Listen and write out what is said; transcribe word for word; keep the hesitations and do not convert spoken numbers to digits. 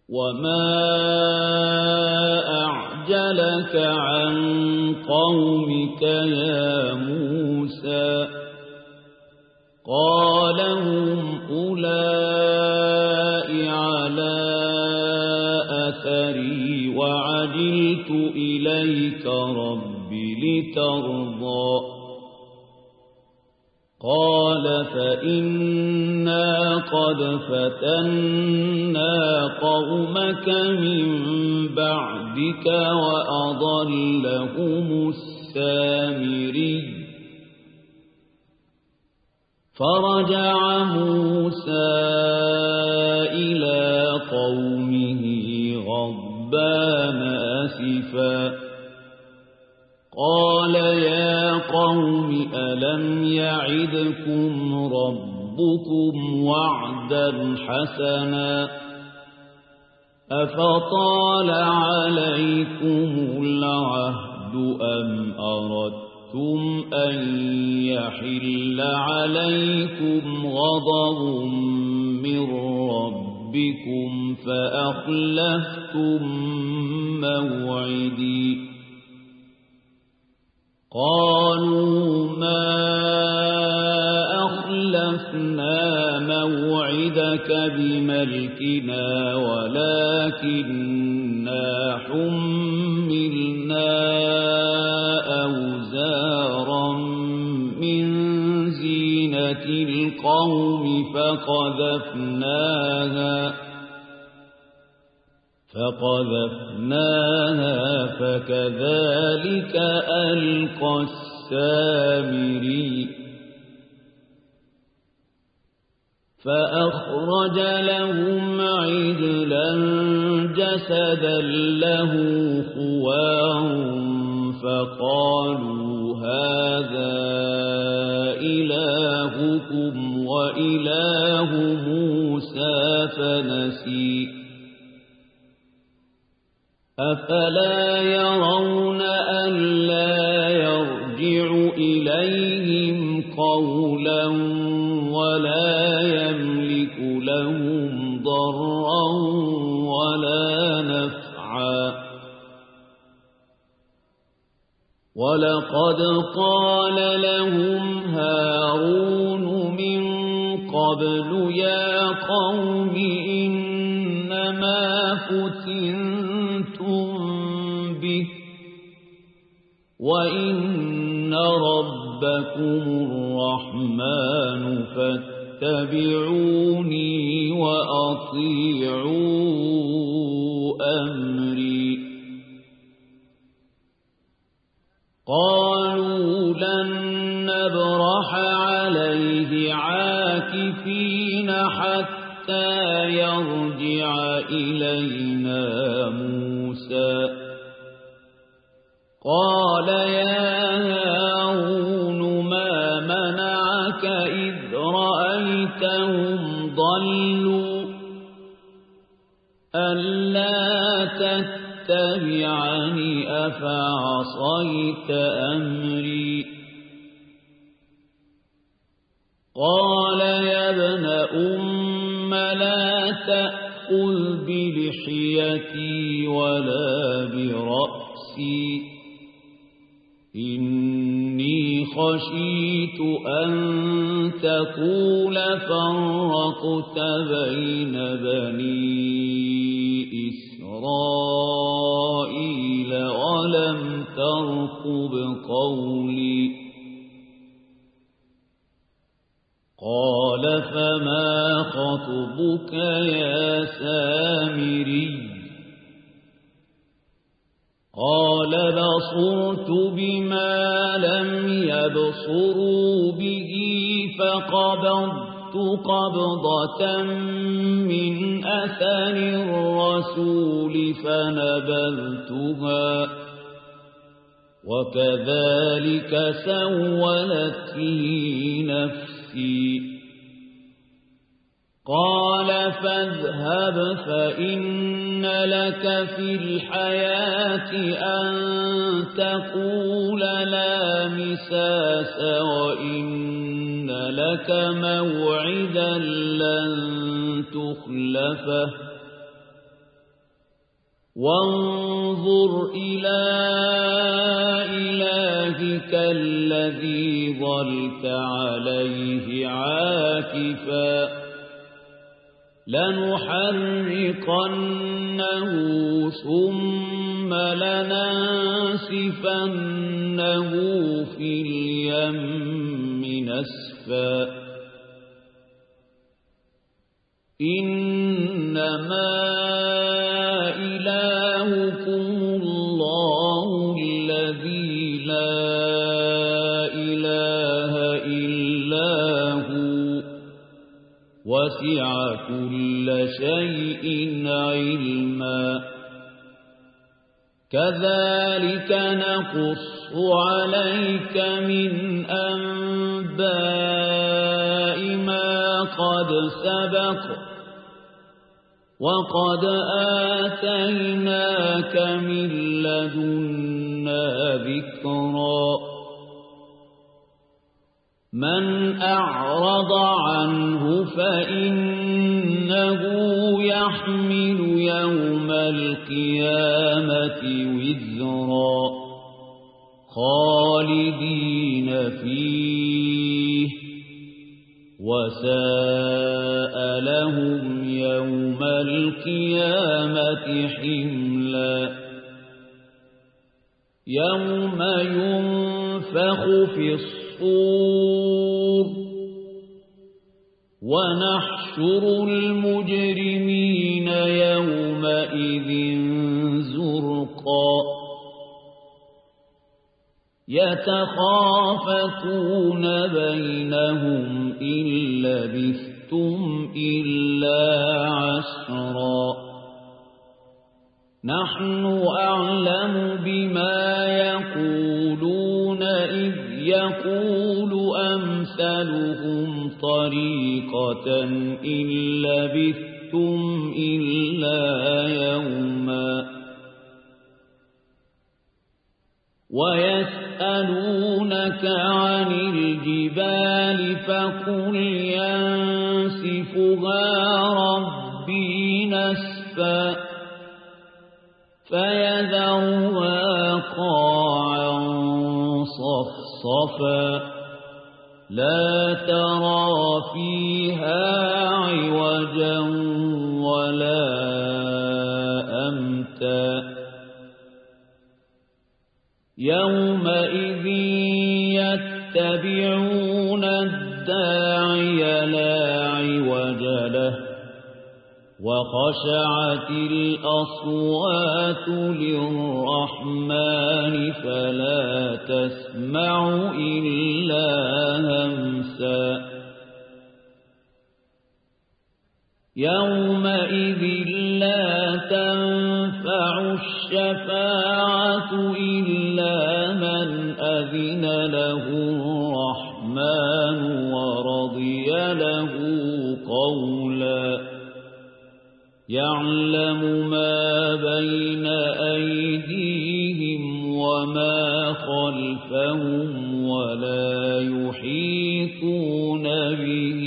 وما أعجلك عن قومك يا موسى قال هم أولئك على أثري وعجلت إليك رب لترضى قال فإنا قد فتنا قومك من بعدك وأضلهم السامري فرجع موسى إلى قومه غضبان أسفا قال يا قوم ألم يعدكم ربكم وعدا حسنا أفطال عليكم العهد أم أردتم أن يحل عليكم غضب من ربكم فأخلفتم موعدي قالوا ما أخلفنا موعدك بملكنا ولكننا حملنا أوزارا من زينة القوم فقذفناها فقذفناها فكذلك ألقى السامري فأخرج لهم عجلا جسدا له خوار فقالوا هذا إلهكم وإله موسى فنسي أفلا يرون ألا يرجع إليهم قولا ولا يملك لهم ضرا ولا نفعا ولقد قال لهم هارون من قبل يا قوم إنما فتنتم به وإن ربكم الرحمن فاتبعوني وأطيعوا أمري قالوا لن نبرح عليه عاكفين حتى يرجع إلينا موسى قال يا هارون ما منعك إذ رأيتهم ضلوا ألا تتبعني أفعصيت أمري قال يا ابن أم لا تأخذ بلحيتي ولا برأسي إني خشيت أن تقول فرقت بين بني إسرائيل ولم ترقب قولي قال فما خطبك يا سامري قال بصرت بما لم يبصروا به فقبضت قبضة من أثر الرسول فنبذتها وكذلك سولت لي نفسي قال فاذهب فإن لك في الحياة أن تقول لا مساس وإن لك موعدا لن تخلفه وانظر إلى إلهك الذي ظلت عليه عاكفا لنحرقنه ثم لننسفنه في اليم نسفا إنما إلهكم الله الذي لا إله إلا هو وسع كل شيء علما كذلك نقص عليك من أنباء ما قد سبق وقد آتيناك من لدنا ذكرا من أعرض عنه فإنه يحمل يوم القيامة وزرا خالدين فيه وساء لهم يوم القيامة حملا يوم ينفخ في الصور ونحشر المجرمين يومئذ زرقا يتخافتون بينهم إن لبثتم إلا عشرا نحن أعلم بما يقولون إذ يقول أمثلهم طريقة إن لبثتم إلا يوما ويسألونك عن الجبال فقل ينسفها ربي نسفا فيذرها قاعا صفصفا لا ترى فيها عوجا ولا أمتا يومئذ يتبعون الداعي لا عوج له وخشعت الأصوات للرحمن فلا تسمع إلا همسا يومئذ لا تنفع الشفاعة إلا من أذن له الرحمن ورضي له قولا يعلم ما بين أيديهم وما خلفهم ولا يحيطون به